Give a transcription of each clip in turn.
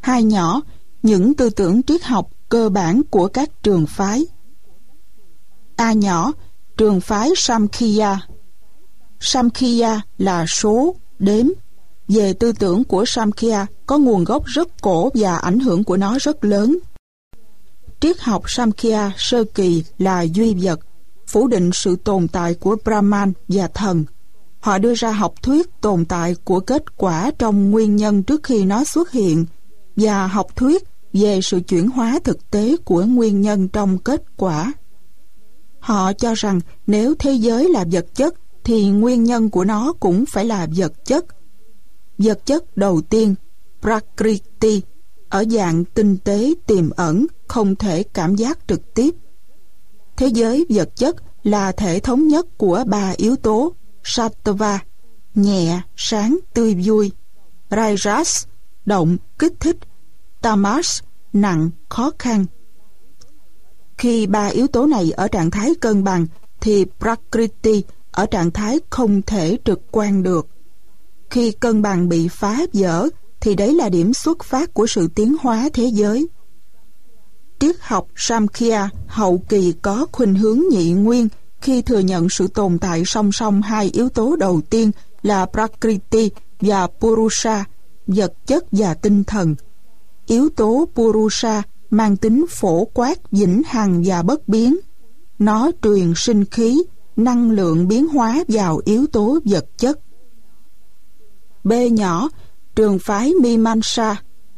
Hai nhỏ, những tư tưởng triết học cơ bản của các trường phái. A nhỏ, trường phái Samkhya. Samkhya là số, đếm. Về tư tưởng của Samkhya có nguồn gốc rất cổ và ảnh hưởng của nó rất lớn. Triết học Samkhya sơ kỳ là duy vật, phủ định sự tồn tại của Brahman và thần. Họ đưa ra học thuyết tồn tại của kết quả trong nguyên nhân trước khi nó xuất hiện, và học thuyết về sự chuyển hóa thực tế của nguyên nhân trong kết quả. Họ cho rằng nếu thế giới là vật chất thì nguyên nhân của nó cũng phải là vật chất. Vật chất đầu tiên, Prakriti, ở dạng tinh tế tiềm ẩn, không thể cảm giác trực tiếp. Thế giới vật chất là thể thống nhất của ba yếu tố: Sattva, nhẹ, sáng, tươi vui; Rajas, động, kích thích; Tamas, nặng, khó khăn. Khi ba yếu tố này ở trạng thái cân bằng thì Prakriti ở trạng thái không thể trực quan được. Khi cân bằng bị phá vỡ thì đấy là điểm xuất phát của sự tiến hóa thế giới. Triết học Samkhya hậu kỳ có khuynh hướng nhị nguyên khi thừa nhận sự tồn tại song song hai yếu tố đầu tiên là Prakriti và Purusha, vật chất và tinh thần. Yếu tố Purusha mang tính phổ quát, vĩnh hằng và bất biến. Nó truyền sinh khí, năng lượng biến hóa vào yếu tố vật chất. B nhỏ, trường phái Mimamsa.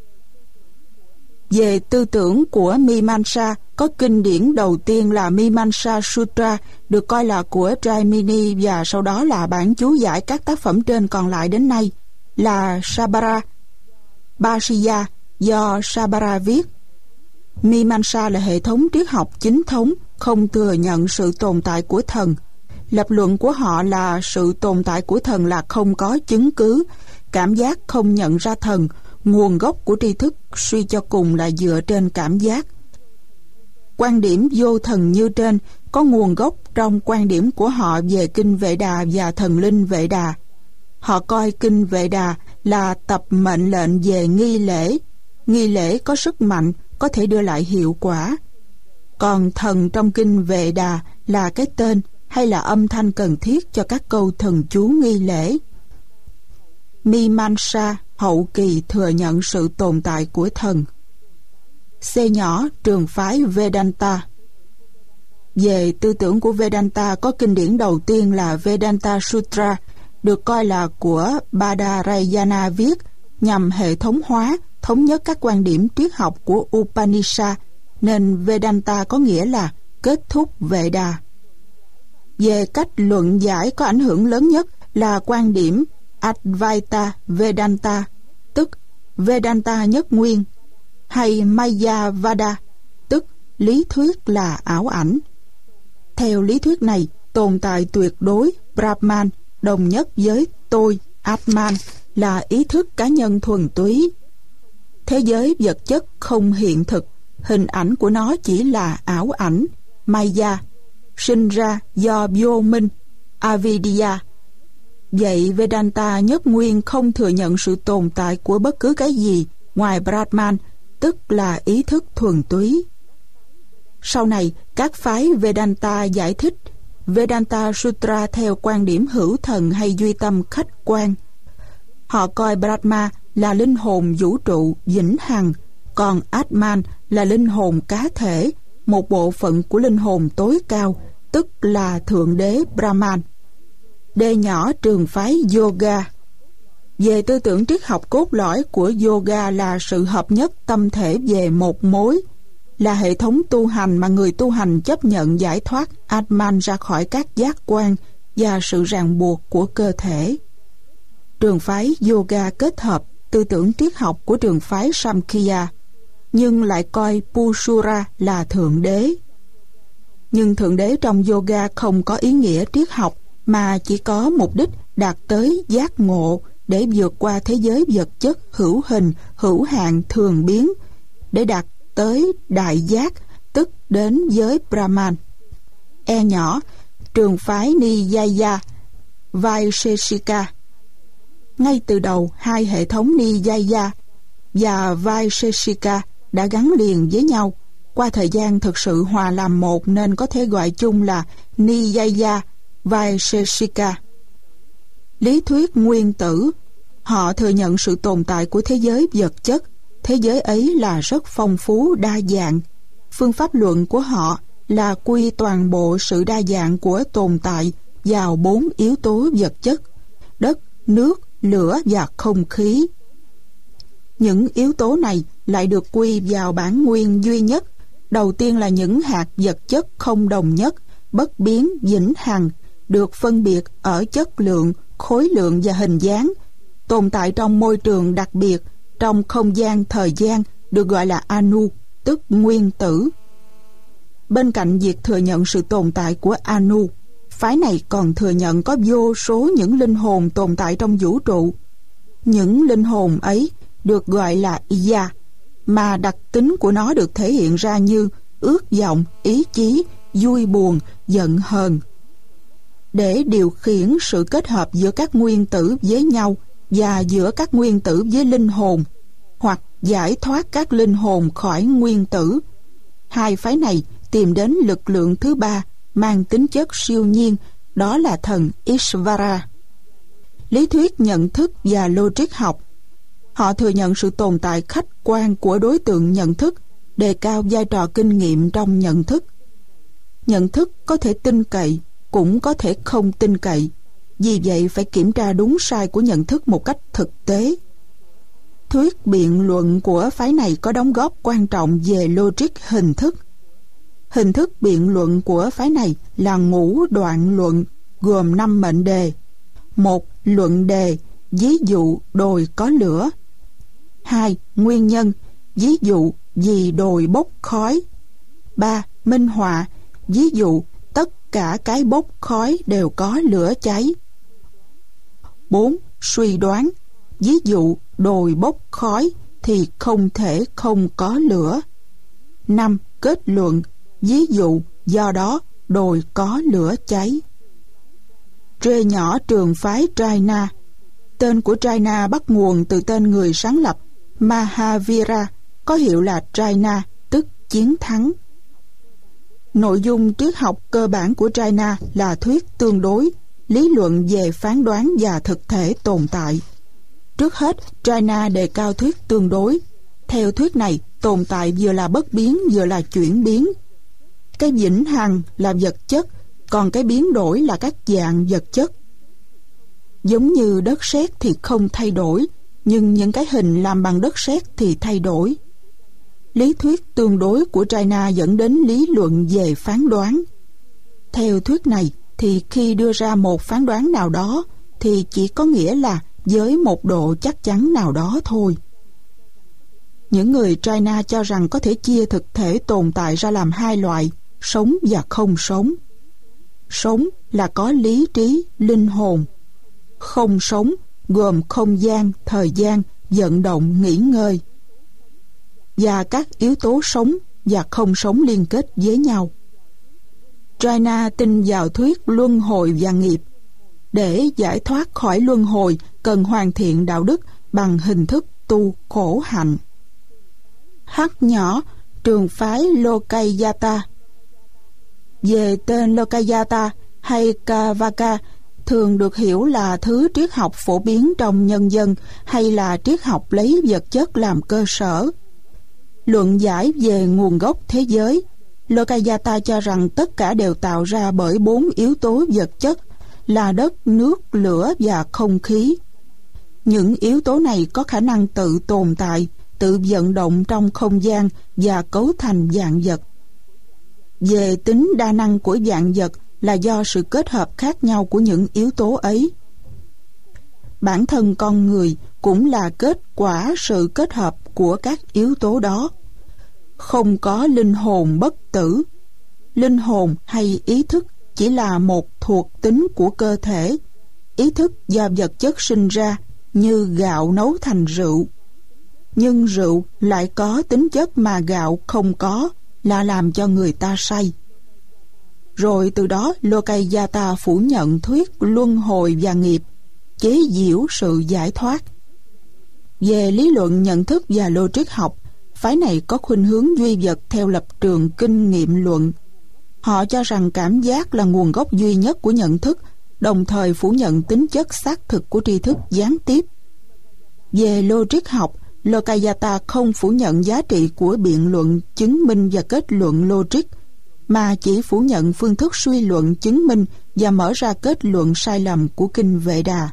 Về tư tưởng của Mimamsa, có kinh điển đầu tiên là Mimamsa Sutra, được coi là của Jaimini, và sau đó là bản chú giải các tác phẩm trên còn lại đến nay, là Sabara Bhashya do Sabara viết. Mimamsa là hệ thống triết học chính thống, không thừa nhận sự tồn tại của thần. Lập luận của họ là sự tồn tại của thần là không có chứng cứ, cảm giác không nhận ra thần, nguồn gốc của tri thức suy cho cùng là dựa trên cảm giác. Quan điểm vô thần như trên có nguồn gốc trong quan điểm của họ về kinh Vệ Đà và thần linh Vệ Đà. Họ coi kinh Vệ Đà là tập mệnh lệnh về nghi lễ. Nghi lễ có sức mạnh, có thể đưa lại hiệu quả. Còn thần trong kinh Vệ Đà là cái tên hay là âm thanh cần thiết cho các câu thần chú nghi lễ. Mimamsa hậu kỳ thừa nhận sự tồn tại của thần. C nhỏ, trường phái Vedanta. Về tư tưởng của Vedanta có kinh điển đầu tiên là Vedanta Sutra, được coi là của Badarayana viết nhằm hệ thống hóa, thống nhất các quan điểm triết học của Upanishad, nên Vedanta có nghĩa là kết thúc Vệ Đà. Về cách luận giải có ảnh hưởng lớn nhất là quan điểm Advaita Vedanta, tức Vedanta nhất nguyên, hay Mayavada, tức lý thuyết là ảo ảnh. Theo lý thuyết này, tồn tại tuyệt đối Brahman đồng nhất với tôi, Atman, là ý thức cá nhân thuần túy. Thế giới vật chất không hiện thực, hình ảnh của nó chỉ là ảo ảnh, Maya, sinh ra do vô minh, Avidya. Vậy Vedanta nhất nguyên không thừa nhận sự tồn tại của bất cứ cái gì ngoài Brahman, tức là ý thức thuần túy. Sau này, các phái Vedanta giải thích Vedanta Sutra theo quan điểm hữu thần hay duy tâm khách quan. Họ coi Brahma là linh hồn vũ trụ vĩnh hằng, còn Atman là linh hồn cá thể, một bộ phận của linh hồn tối cao, tức là Thượng Đế Brahman. D nhỏ, trường phái Yoga. Về tư tưởng triết học cốt lõi của Yoga là sự hợp nhất tâm thể về một mối, là hệ thống tu hành mà người tu hành chấp nhận giải thoát Atman ra khỏi các giác quan và sự ràng buộc của cơ thể. Trường phái Yoga kết hợp tư tưởng triết học của trường phái Samkhya, nhưng lại coi Pushura là Thượng Đế. Nhưng Thượng Đế trong Yoga không có ý nghĩa triết học, mà chỉ có mục đích đạt tới giác ngộ để vượt qua thế giới vật chất hữu hình, hữu hạn, thường biến, để đạt tới đại giác, tức đến với Brahman. E nhỏ, trường phái Niyaya, Vaisheshika. Ngay từ đầu, hai hệ thống Niyaya và Vaisheshika đã gắn liền với nhau. Qua thời gian thực sự hòa làm một nên có thể gọi chung là Niyaya Vaisheshika. Lý thuyết nguyên tử. Họ thừa nhận sự tồn tại của thế giới vật chất. Thế giới ấy là rất phong phú, đa dạng. Phương pháp luận của họ là quy toàn bộ sự đa dạng của tồn tại vào 4 yếu tố vật chất: đất, nước, lửa và không khí. Những yếu tố này lại được quy vào bản nguyên duy nhất. Đầu tiên là những hạt vật chất không đồng nhất, bất biến, vĩnh hằng, được phân biệt ở chất lượng, khối lượng và hình dáng, tồn tại trong môi trường đặc biệt, trong không gian, thời gian, được gọi là anu, tức nguyên tử. Bên cạnh việc thừa nhận sự tồn tại của anu, phái này còn thừa nhận có vô số những linh hồn tồn tại trong vũ trụ. Những linh hồn ấy được gọi là iya, mà đặc tính của nó được thể hiện ra như ước vọng, ý chí, vui buồn, giận hờn. Để điều khiển sự kết hợp giữa các nguyên tử với nhau và giữa các nguyên tử với linh hồn, hoặc giải thoát các linh hồn khỏi nguyên tử, hai phái này tìm đến lực lượng thứ ba mang tính chất siêu nhiên, đó là thần Ishvara. Lý thuyết nhận thức và logic học. Họ thừa nhận sự tồn tại khách quan của đối tượng nhận thức, đề cao vai trò kinh nghiệm trong nhận thức. Nhận thức có thể tin cậy, cũng có thể không tin cậy. Vì vậy phải kiểm tra đúng sai của nhận thức một cách thực tế. Thuyết biện luận của phái này có đóng góp quan trọng về logic hình thức. Hình thức biện luận của phái này là ngũ đoạn luận, gồm 5 mệnh đề. 1. Luận đề, ví dụ đồi có lửa. 2. Nguyên nhân, ví dụ vì đồi bốc khói. 3. Minh họa, ví dụ tất cả cái bốc khói đều có lửa cháy. 4. Suy đoán, ví dụ đồi bốc khói thì không thể không có lửa. 5. Kết luận, ví dụ do đó đồi có lửa cháy. Rê nhỏ trường phái Jaina. Tên của Jaina bắt nguồn từ tên người sáng lập Mahavira, có hiệu là Jaina, tức chiến thắng. Nội dung triết học cơ bản của Jaina là thuyết tương đối, lý luận về phán đoán và thực thể tồn tại. Trước hết, Jaina đề cao thuyết tương đối. Theo thuyết này, tồn tại vừa là bất biến vừa là chuyển biến. Cái vĩnh hằng là vật chất, còn cái biến đổi là các dạng vật chất. Giống như đất sét thì không thay đổi, nhưng những cái hình làm bằng đất sét thì thay đổi. Lý thuyết tương đối của Jaina dẫn đến lý luận về phán đoán. Theo thuyết này thì khi đưa ra một phán đoán nào đó thì chỉ có nghĩa là với một độ chắc chắn nào đó thôi. Những người Jaina cho rằng có thể chia thực thể tồn tại ra làm 2 loại, sống và không sống. Sống là có lý trí, linh hồn. Không sống gồm không gian, thời gian, vận động, nghỉ ngơi. Và các yếu tố sống và không sống liên kết với nhau. Jaina tin vào thuyết luân hồi và nghiệp. Để giải thoát khỏi luân hồi cần hoàn thiện đạo đức bằng hình thức tu khổ hạnh. H nhỏ, trường phái Lokayata. Về tên Lokayata hay Kavaka thường được hiểu là thứ triết học phổ biến trong nhân dân hay là triết học lấy vật chất làm cơ sở. Luận giải về nguồn gốc thế giới, Lokayata cho rằng tất cả đều tạo ra bởi 4 yếu tố vật chất là đất, nước, lửa và không khí. Những yếu tố này có khả năng tự tồn tại, tự vận động trong không gian và cấu thành vạn vật. Về tính đa năng của vạn vật là do sự kết hợp khác nhau của những yếu tố ấy. Bản thân con người cũng là kết quả sự kết hợp của các yếu tố đó. Không có linh hồn bất tử. Linh hồn hay ý thức chỉ là một thuộc tính của cơ thể. Ý thức do vật chất sinh ra, như gạo nấu thành rượu. Nhưng rượu lại có tính chất mà gạo không có, là làm cho người ta say. Rồi từ đó Lokayata phủ nhận thuyết luân hồi và nghiệp, chế giễu sự giải thoát. Về lý luận nhận thức và logic học, phái này có khuynh hướng duy vật theo lập trường kinh nghiệm luận. Họ cho rằng cảm giác là nguồn gốc duy nhất của nhận thức, đồng thời phủ nhận tính chất xác thực của tri thức gián tiếp. Về logic học, Lokayata không phủ nhận giá trị của biện luận, chứng minh và kết luận logic, mà chỉ phủ nhận phương thức suy luận, chứng minh và mở ra kết luận sai lầm của kinh Vệ Đà.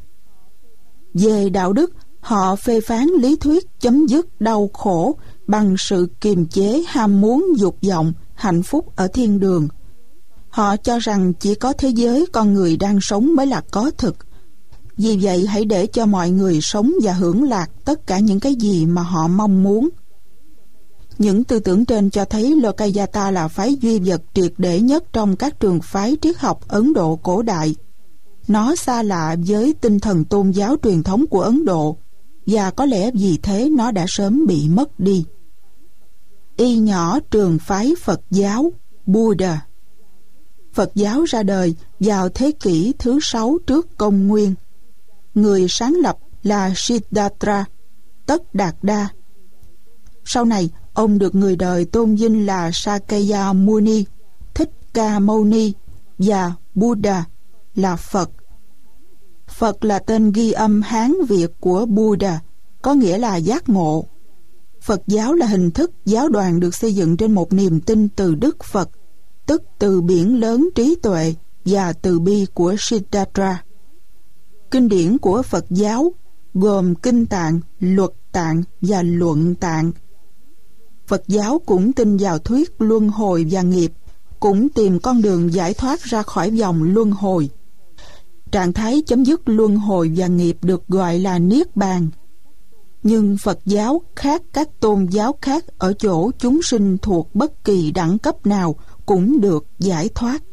Về đạo đức, họ phê phán lý thuyết chấm dứt đau khổ bằng sự kiềm chế ham muốn dục vọng, hạnh phúc ở thiên đường. Họ cho rằng chỉ có thế giới con người đang sống mới là có thực. Vì vậy hãy để cho mọi người sống và hưởng lạc tất cả những cái gì mà họ mong muốn. Những tư tưởng trên cho thấy Lokayata là phái duy vật triệt để nhất trong các trường phái triết học Ấn Độ cổ đại. Nó xa lạ với tinh thần tôn giáo truyền thống của Ấn Độ, và có lẽ vì thế nó đã sớm bị mất đi. Y nhỏ trường phái Phật giáo Buddha. Phật giáo ra đời vào thế kỷ thứ 6 trước công nguyên. Người sáng lập là Siddhartha Tất Đạt Đa. Sau này, ông được người đời tôn vinh là Sakya Muni, Thích Ca Mâu Ni và Buddha là Phật. Phật là tên ghi âm Hán Việt của Buddha, có nghĩa là giác ngộ. Phật giáo là hình thức giáo đoàn được xây dựng trên một niềm tin từ Đức Phật, tức từ biển lớn trí tuệ và từ bi của Siddhartha. Kinh điển của Phật giáo gồm Kinh Tạng, Luật Tạng và Luận Tạng. Phật giáo cũng tin vào thuyết luân hồi và nghiệp, cũng tìm con đường giải thoát ra khỏi vòng luân hồi. Trạng thái chấm dứt luân hồi và nghiệp được gọi là Niết Bàn. Nhưng Phật giáo khác các tôn giáo khác ở chỗ chúng sinh thuộc bất kỳ đẳng cấp nào cũng được giải thoát.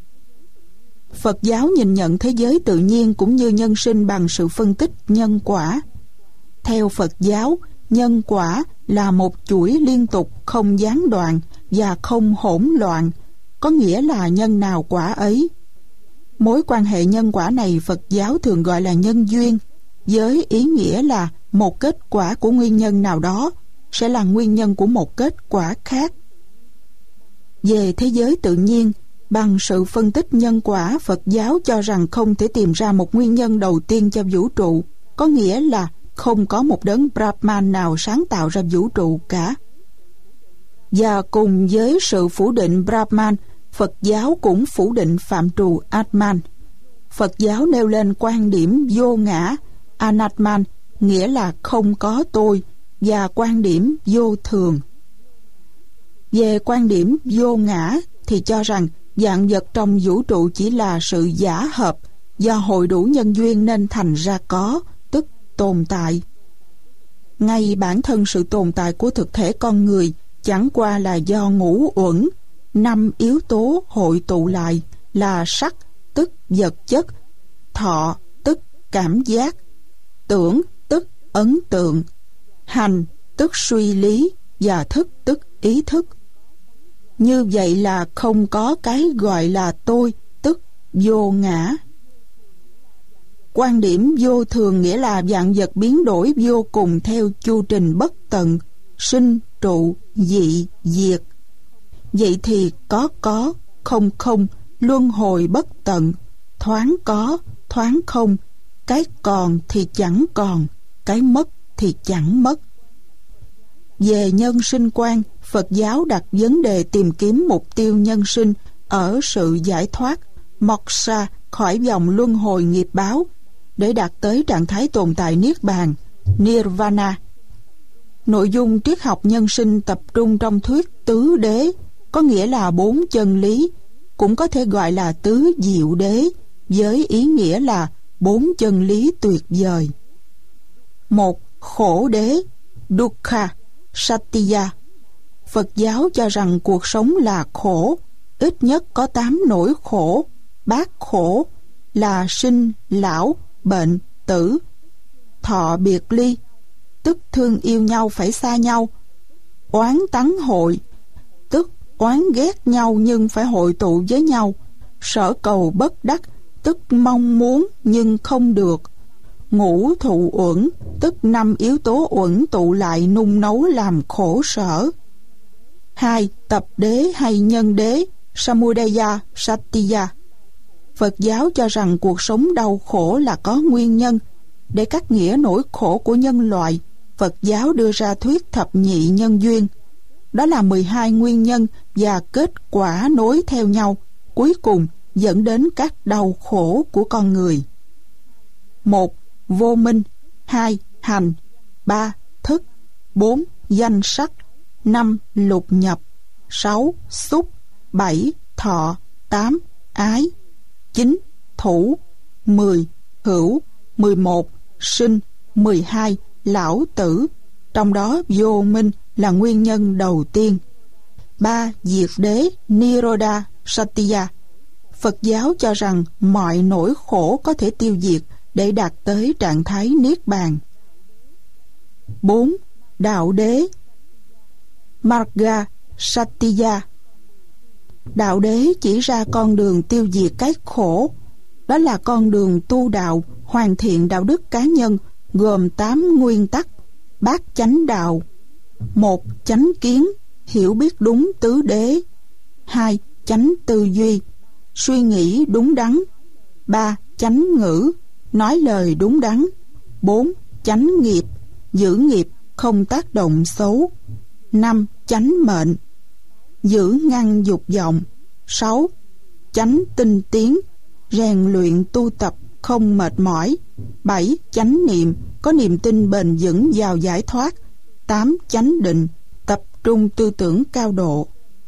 Phật giáo nhìn nhận thế giới tự nhiên cũng như nhân sinh bằng sự phân tích nhân quả. Theo Phật giáo, nhân quả là một chuỗi liên tục không gián đoạn và không hỗn loạn, có nghĩa là nhân nào quả ấy. Mối quan hệ nhân quả này Phật giáo thường gọi là nhân duyên, với ý nghĩa là một kết quả của nguyên nhân nào đó sẽ là nguyên nhân của một kết quả khác. Về thế giới tự nhiên, bằng sự phân tích nhân quả, Phật giáo cho rằng không thể tìm ra một nguyên nhân đầu tiên cho vũ trụ, có nghĩa là không có một đấng Brahman nào sáng tạo ra vũ trụ cả. Và cùng với sự phủ định Brahman, Phật giáo cũng phủ định phạm trù Atman. Phật giáo nêu lên quan điểm vô ngã, Anatman, nghĩa là không có tôi, và quan điểm vô thường. Về quan điểm vô ngã thì cho rằng vạn vật trong vũ trụ chỉ là sự giả hợp, do hội đủ nhân duyên nên thành ra có, tức tồn tại. Ngay bản thân sự tồn tại của thực thể con người chẳng qua là do ngũ uẩn, 5 yếu tố hội tụ lại là sắc, tức vật chất, thọ, tức cảm giác, tưởng, tức ấn tượng, hành, tức suy lý, và thức, tức ý thức. Như vậy là không có cái gọi là tôi, tức vô ngã. Quan điểm vô thường nghĩa là vạn vật biến đổi vô cùng theo chu trình bất tận, sinh, trụ, dị, diệt. Vậy thì có, không không, luân hồi bất tận, thoáng có, thoáng không, cái còn thì chẳng còn, cái mất thì chẳng mất. Về nhân sinh quan, Phật giáo đặt vấn đề tìm kiếm mục tiêu nhân sinh ở sự giải thoát, moksha, khỏi vòng luân hồi nghiệp báo, để đạt tới trạng thái tồn tại Niết Bàn, Nirvana. Nội dung triết học nhân sinh tập trung trong thuyết tứ đế, có nghĩa là 4 chân lý, cũng có thể gọi là tứ diệu đế, với ý nghĩa là 4 chân lý tuyệt vời. 1. Khổ đế, Dukkha, Satya. Phật giáo cho rằng cuộc sống là khổ, ít nhất có 8 nỗi khổ, bát khổ là sinh, lão, bệnh, tử, thọ biệt ly, tức thương yêu nhau phải xa nhau, oán tắng hội, tức oán ghét nhau nhưng phải hội tụ với nhau, sở cầu bất đắc, tức mong muốn nhưng không được, Ngũ thụ uẩn, tức 5 yếu tố uẩn tụ lại nung nấu làm khổ sở. 2. Tập đế hay nhân đế, Samudaya Satya. Phật giáo cho rằng cuộc sống đau khổ là có nguyên nhân. Để cắt nghĩa nỗi khổ của nhân loại, Phật giáo đưa ra thuyết thập nhị nhân duyên. Đó là 12 nguyên nhân và kết quả nối theo nhau, cuối cùng dẫn đến các đau khổ của con người. 1. Vô minh. 2. Hành. 3. Thức. 4. Danh sắc. 5. Lục nhập. 6. Xúc. 7. Thọ. 8. Ái. 9. Thủ. 10. Hữu. 11. Sinh. 12. Lão tử. Trong đó vô minh là nguyên nhân đầu tiên. 3. Diệt đế, Nirodha Satya. Phật giáo cho rằng mọi nỗi khổ có thể tiêu diệt để đạt tới trạng thái niết bàn. 4. Đạo đế, Marga Satya. Đạo đế chỉ ra con đường tiêu diệt cái khổ. Đó là con đường tu đạo, hoàn thiện đạo đức cá nhân, gồm 8 nguyên tắc: bát chánh đạo. 1. Chánh kiến, hiểu biết đúng tứ đế. 2. Chánh tư duy, suy nghĩ đúng đắn. 3. Chánh ngữ, nói lời đúng đắn. 4. Chánh nghiệp, giữ nghiệp không tác động xấu. 5. Chánh mệnh, giữ ngăn dục vọng. 6. Chánh tinh tiến, rèn luyện tu tập không mệt mỏi. 7. Chánh niệm, có niềm tin bền vững vào giải thoát. 8. Chánh định, tập trung tư tưởng cao độ.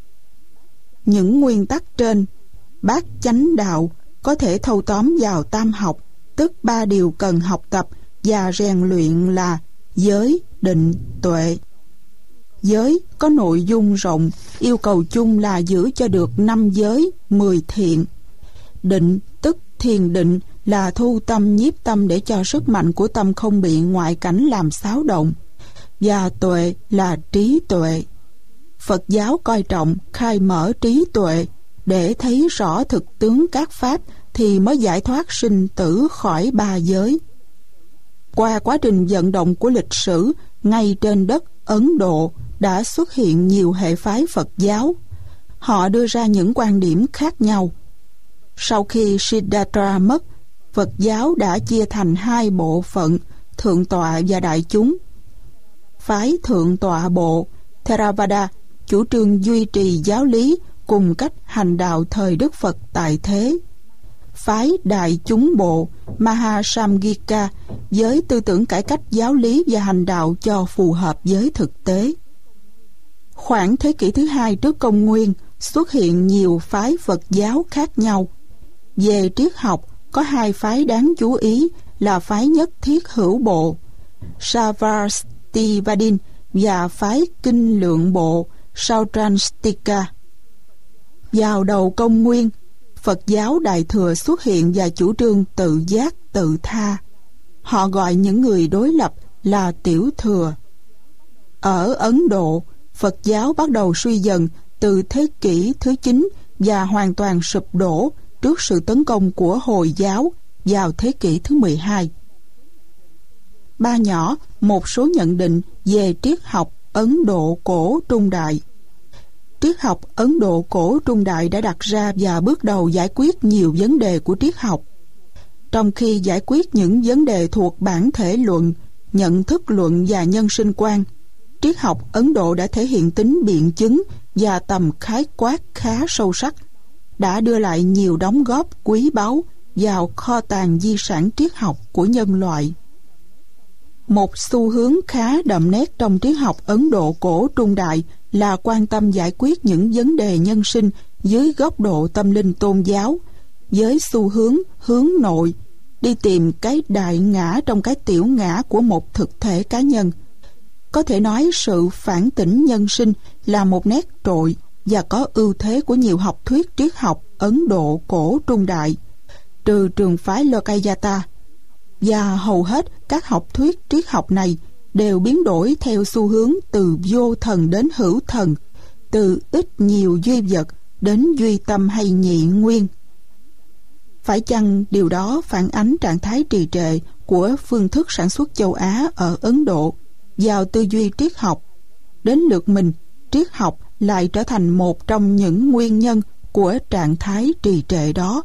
Những nguyên tắc trên, bát chánh đạo, có thể thâu tóm vào tam học, tức 3 điều cần học tập và rèn luyện là giới, định, tuệ. Giới có nội dung rộng, yêu cầu chung là giữ cho được 5 giới, 10 thiện. Định, tức thiền định, là thu tâm nhiếp tâm để cho sức mạnh của tâm không bị ngoại cảnh làm xáo động. Và tuệ là trí tuệ. Phật giáo coi trọng khai mở trí tuệ để thấy rõ thực tướng các pháp thì mới giải thoát sinh tử khỏi 3 giới. Qua quá trình vận động của lịch sử, ngay trên đất Ấn Độ đã xuất hiện nhiều hệ phái Phật giáo. Họ đưa ra những quan điểm khác nhau. Sau khi Siddhartha mất, Phật giáo đã chia thành 2 bộ phận, thượng tọa và đại chúng. Phái thượng tọa bộ Theravada chủ trương duy trì giáo lý cùng cách hành đạo thời Đức Phật tại thế. Phái đại chúng bộ Mahasamgika với tư tưởng cải cách giáo lý và hành đạo cho phù hợp với thực tế. Khoảng thế kỷ thứ 2 trước công nguyên xuất hiện nhiều phái Phật giáo khác nhau. Về triết học có 2 phái đáng chú ý là phái nhất thiết hữu bộ Sarvastivadin và phái kinh lượng bộ Sautranstika. Vào đầu công nguyên, Phật giáo Đại Thừa xuất hiện và chủ trương tự giác tự tha. Họ gọi những người đối lập là tiểu thừa. Ở Ấn Độ, Phật giáo bắt đầu suy dần từ thế kỷ thứ 9 và hoàn toàn sụp đổ trước sự tấn công của Hồi giáo vào thế kỷ thứ 12. Ba nhỏ một số nhận định về triết học Ấn Độ cổ trung đại. Triết học Ấn Độ cổ trung đại đã đặt ra và bước đầu giải quyết nhiều vấn đề của triết học. Trong khi giải quyết những vấn đề thuộc bản thể luận, nhận thức luận và nhân sinh quan, triết học Ấn Độ đã thể hiện tính biện chứng và tầm khái quát khá sâu sắc, đã đưa lại nhiều đóng góp quý báu vào kho tàng di sản triết học của nhân loại. Một xu hướng khá đậm nét trong triết học Ấn Độ cổ trung đại là quan tâm giải quyết những vấn đề nhân sinh dưới góc độ tâm linh tôn giáo, với xu hướng hướng nội, đi tìm cái đại ngã trong cái tiểu ngã của một thực thể cá nhân. Có thể nói sự phản tỉnh nhân sinh là một nét trội và có ưu thế của nhiều học thuyết triết học Ấn Độ cổ trung đại, trừ trường phái Lokayata, và hầu hết các học thuyết triết học này đều biến đổi theo xu hướng từ vô thần đến hữu thần, từ ít nhiều duy vật đến duy tâm hay nhị nguyên. Phải chăng điều đó phản ánh trạng thái trì trệ của phương thức sản xuất châu Á ở Ấn Độ vào tư duy triết học. Đến lượt mình, triết học lại trở thành một trong những nguyên nhân của trạng thái trì trệ đó.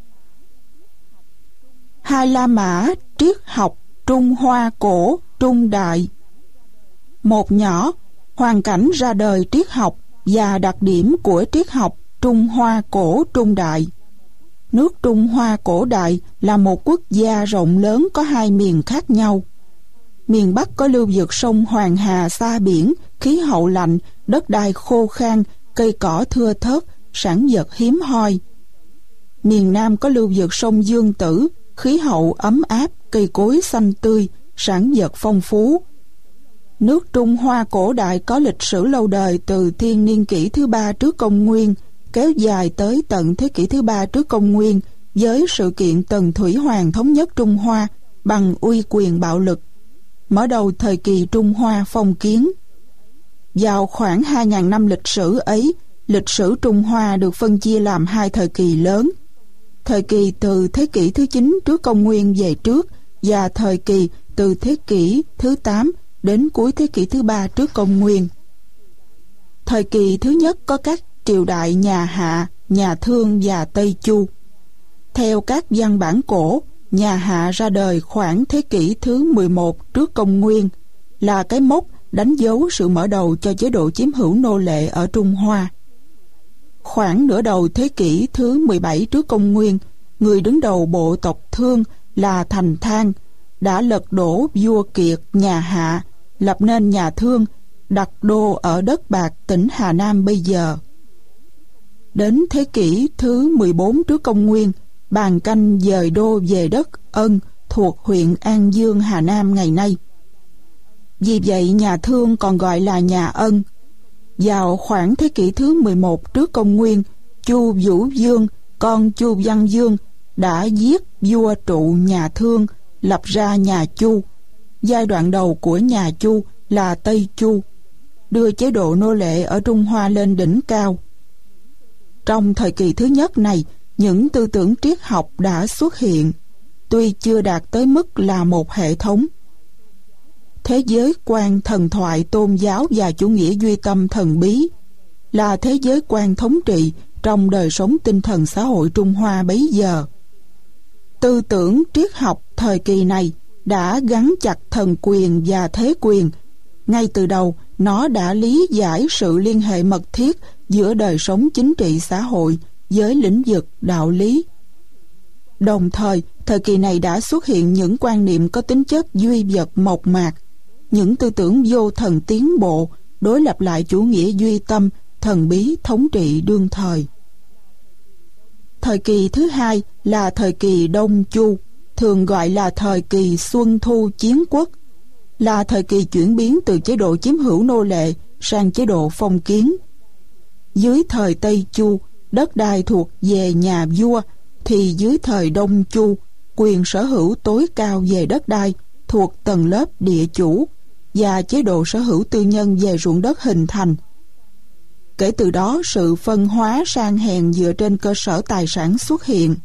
Hai La Mã triết học Trung Hoa cổ trung đại. Một nhỏ, hoàn cảnh ra đời triết học và đặc điểm của triết học Trung Hoa cổ trung đại. Nước Trung Hoa cổ đại là một quốc gia rộng lớn có hai miền khác nhau. Miền Bắc có lưu vực sông Hoàng Hà xa biển, khí hậu lạnh, đất đai khô khan, cây cỏ thưa thớt, sản vật hiếm hoi. Miền Nam có lưu vực sông Dương Tử, khí hậu ấm áp, cây cối xanh tươi, sản vật phong phú. Nước Trung Hoa cổ đại có lịch sử lâu đời từ thiên niên kỷ thứ 3 trước công nguyên, kéo dài tới tận thế kỷ thứ 3 trước công nguyên, với sự kiện Tần Thủy Hoàng thống nhất Trung Hoa bằng uy quyền bạo lực, mở đầu thời kỳ Trung Hoa phong kiến. Vào khoảng 2.000 năm lịch sử ấy, lịch sử Trung Hoa được phân chia làm hai thời kỳ lớn: thời kỳ từ thế kỷ thứ 9 trước công nguyên về trước và thời kỳ từ thế kỷ thứ 8 đến cuối thế kỷ thứ 3 trước công nguyên. Thời kỳ thứ nhất có các triều đại nhà Hạ, nhà Thương và Tây Chu. Theo các văn bản cổ, nhà Hạ ra đời khoảng thế kỷ thứ 11 trước công nguyên, là cái mốc đánh dấu sự mở đầu cho chế độ chiếm hữu nô lệ ở Trung Hoa. Khoảng nửa đầu thế kỷ thứ 17 trước công nguyên, người đứng đầu bộ tộc Thương là Thành Thang đã lật đổ vua Kiệt nhà Hạ, lập nên nhà Thương, đặt đô ở đất Bạc, tỉnh Hà Nam bây giờ. Đến thế kỷ thứ 14 trước công nguyên, Bàn Canh dời đô về đất Ân thuộc huyện An Dương, Hà Nam ngày nay. Vì vậy nhà Thương còn gọi là nhà Ân. Vào khoảng thế kỷ thứ 11 trước công nguyên, Chu Vũ Dương, con Chu Văn Dương, đã giết vua trụ nhà Thương, lập ra nhà Chu. Giai đoạn đầu của nhà Chu là Tây Chu, đưa chế độ nô lệ ở Trung Hoa lên đỉnh cao. Trong thời kỳ thứ nhất này, những tư tưởng triết học đã xuất hiện, tuy chưa đạt tới mức là một hệ thống. Thế giới quan thần thoại tôn giáo và chủ nghĩa duy tâm thần bí là thế giới quan thống trị trong đời sống tinh thần xã hội Trung Hoa bấy giờ. Tư tưởng triết học thời kỳ này đã gắn chặt thần quyền và thế quyền. Ngay từ đầu, nó đã lý giải sự liên hệ mật thiết giữa đời sống chính trị xã hội với lĩnh vực đạo lý. Đồng thời, thời kỳ này đã xuất hiện những quan niệm có tính chất duy vật mộc mạc, những tư tưởng vô thần tiến bộ, đối lập lại chủ nghĩa duy tâm, thần bí thống trị đương thời. Thời kỳ thứ hai là thời kỳ Đông Chu, thường gọi là thời kỳ Xuân Thu Chiến Quốc, là thời kỳ chuyển biến từ chế độ chiếm hữu nô lệ sang chế độ phong kiến. Dưới thời Tây Chu, đất đai thuộc về nhà vua, thì dưới thời Đông Chu, quyền sở hữu tối cao về đất đai thuộc tầng lớp địa chủ và chế độ sở hữu tư nhân về ruộng đất hình thành. Kể từ đó, sự phân hóa sang hèn dựa trên cơ sở tài sản xuất hiện.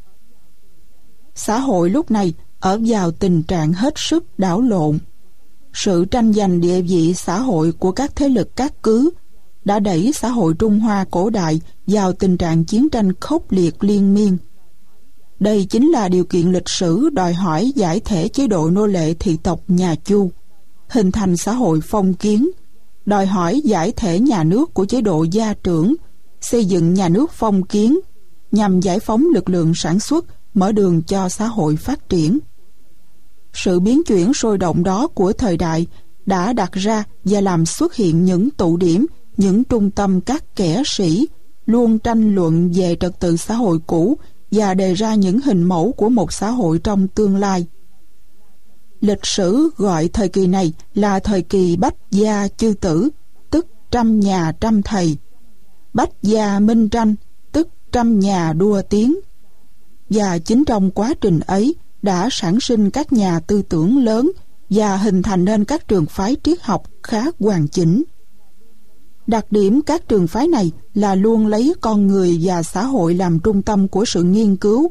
Xã hội lúc này ở vào tình trạng hết sức đảo lộn. Sự tranh giành địa vị xã hội của các thế lực cát cứ đã đẩy xã hội Trung Hoa cổ đại vào tình trạng chiến tranh khốc liệt liên miên. Đây chính là điều kiện lịch sử đòi hỏi giải thể chế độ nô lệ thị tộc nhà Chu, hình thành xã hội phong kiến, đòi hỏi giải thể nhà nước của chế độ gia trưởng, xây dựng nhà nước phong kiến nhằm giải phóng lực lượng sản xuất, mở đường cho xã hội phát triển. Sự biến chuyển sôi động đó của thời đại đã đặt ra và làm xuất hiện những tụ điểm, những trung tâm các kẻ sĩ luôn tranh luận về trật tự xã hội cũ và đề ra những hình mẫu của một xã hội trong tương lai. Lịch sử gọi thời kỳ này là thời kỳ Bách gia chư tử, tức trăm nhà trăm thầy. Bách gia minh tranh, tức trăm nhà đua tiếng. Và chính trong quá trình ấy đã sản sinh các nhà tư tưởng lớn và hình thành nên các trường phái triết học khá hoàn chỉnh. Đặc điểm các trường phái này là luôn lấy con người và xã hội làm trung tâm của sự nghiên cứu,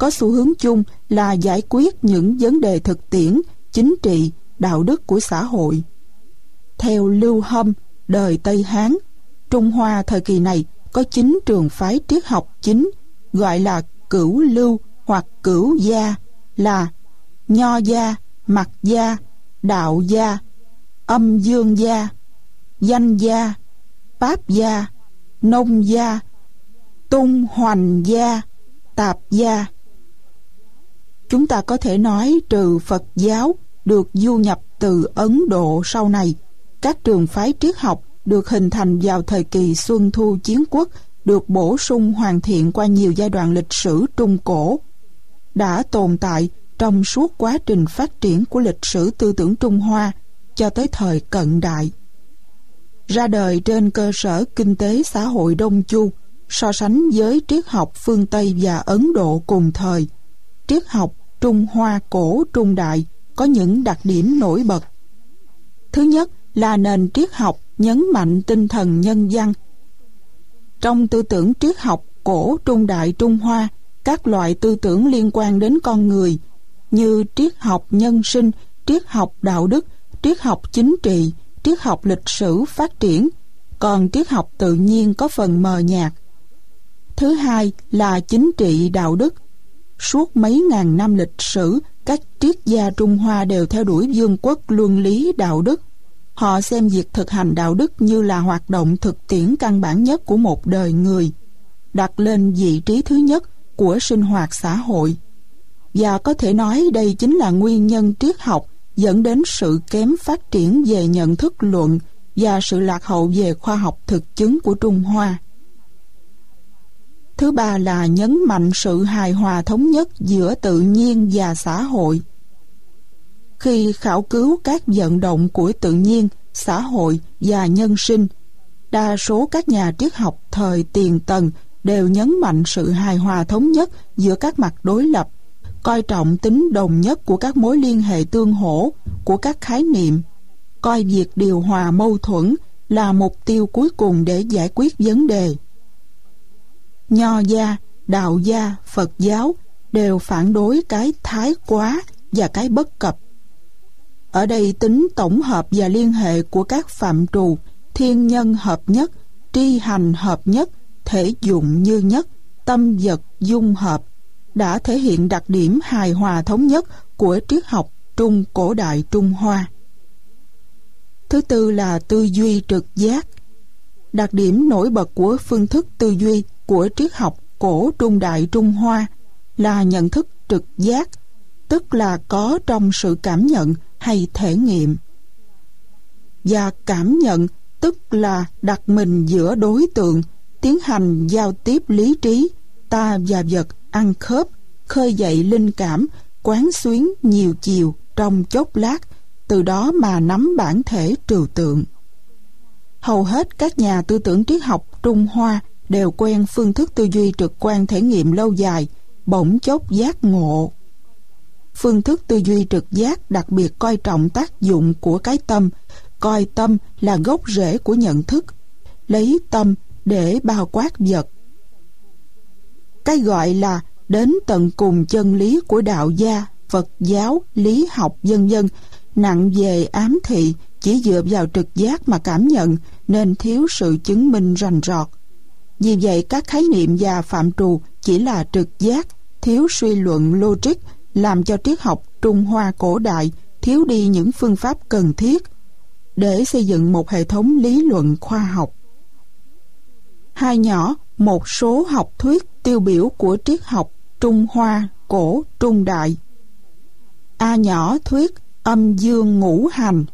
có xu hướng chung là giải quyết những vấn đề thực tiễn, chính trị, đạo đức của xã hội. Theo Lưu Hâm, đời Tây Hán, Trung Hoa thời kỳ này có 9 trường phái triết học chính, gọi là Cửu Lưu hoặc Cửu Gia, là Nho Gia, Mặc Gia, Đạo Gia, Âm Dương Gia, Danh Gia, Pháp Gia, Nông Gia, Tung Hoành Gia, Tạp Gia. Chúng ta có thể nói trừ Phật giáo được du nhập từ Ấn Độ sau này, các trường phái triết học được hình thành vào thời kỳ Xuân Thu Chiến Quốc được bổ sung hoàn thiện qua nhiều giai đoạn lịch sử Trung Cổ, đã tồn tại trong suốt quá trình phát triển của lịch sử tư tưởng Trung Hoa cho tới thời cận đại. Ra đời trên cơ sở kinh tế xã hội Đông Chu, so sánh với triết học phương Tây và Ấn Độ cùng thời, triết học Trung Hoa cổ trung đại có những đặc điểm nổi bật. Thứ nhất là nền triết học nhấn mạnh tinh thần nhân văn. Trong tư tưởng triết học cổ trung đại Trung Hoa, các loại tư tưởng liên quan đến con người như triết học nhân sinh, triết học đạo đức, triết học chính trị, triết học lịch sử phát triển, còn triết học tự nhiên có phần mờ nhạt. Thứ hai là chính trị đạo đức. Suốt mấy ngàn năm lịch sử, các triết gia Trung Hoa đều theo đuổi vương quốc luân lý đạo đức. Họ xem việc thực hành đạo đức như là hoạt động thực tiễn căn bản nhất của một đời người, đặt lên vị trí thứ nhất của sinh hoạt xã hội. Và có thể nói đây chính là nguyên nhân triết học dẫn đến sự kém phát triển về nhận thức luận và sự lạc hậu về khoa học thực chứng của Trung Hoa. Thứ ba là nhấn mạnh sự hài hòa thống nhất giữa tự nhiên và xã hội. Khi khảo cứu các vận động của tự nhiên, xã hội và nhân sinh, đa số các nhà triết học thời Tiền Tần đều nhấn mạnh sự hài hòa thống nhất giữa các mặt đối lập, coi trọng tính đồng nhất của các mối liên hệ tương hỗ của các khái niệm, coi việc điều hòa mâu thuẫn là mục tiêu cuối cùng để giải quyết vấn đề. Nho gia, Đạo gia, Phật giáo đều phản đối cái thái quá và cái bất cập. Ở đây tính tổng hợp và liên hệ của các phạm trù thiên nhân hợp nhất, tri hành hợp nhất, thể dụng như nhất, tâm vật dung hợp đã thể hiện đặc điểm hài hòa thống nhất của triết học Trung cổ đại Trung Hoa. Thứ tư là tư duy trực giác. Đặc điểm nổi bật của phương thức tư duy của triết học cổ trung đại Trung Hoa là nhận thức trực giác, tức là có trong sự cảm nhận hay thể nghiệm. Và cảm nhận tức là đặt mình giữa đối tượng, tiến hành giao tiếp lý trí, ta và vật ăn khớp, khơi dậy linh cảm, quán xuyến nhiều chiều trong chốc lát, từ đó mà nắm bản thể trừu tượng. Hầu hết các nhà tư tưởng triết học Trung Hoa đều quen phương thức tư duy trực quan thể nghiệm lâu dài, bỗng chốc giác ngộ. Phương thức tư duy trực giác đặc biệt coi trọng tác dụng của cái tâm, coi tâm là gốc rễ của nhận thức, lấy tâm để bao quát vật. Cái gọi là đến tận cùng chân lý của đạo gia, Phật giáo, lý học vân vân nặng về ám thị, chỉ dựa vào trực giác mà cảm nhận nên thiếu sự chứng minh rành rọt. Vì vậy các khái niệm và phạm trù chỉ là trực giác, thiếu suy luận logic, làm cho triết học Trung Hoa cổ đại thiếu đi những phương pháp cần thiết để xây dựng một hệ thống lý luận khoa học. Hai nhỏ, một số học thuyết tiêu biểu của triết học Trung Hoa cổ trung đại. A nhỏ thuyết âm dương ngũ hành.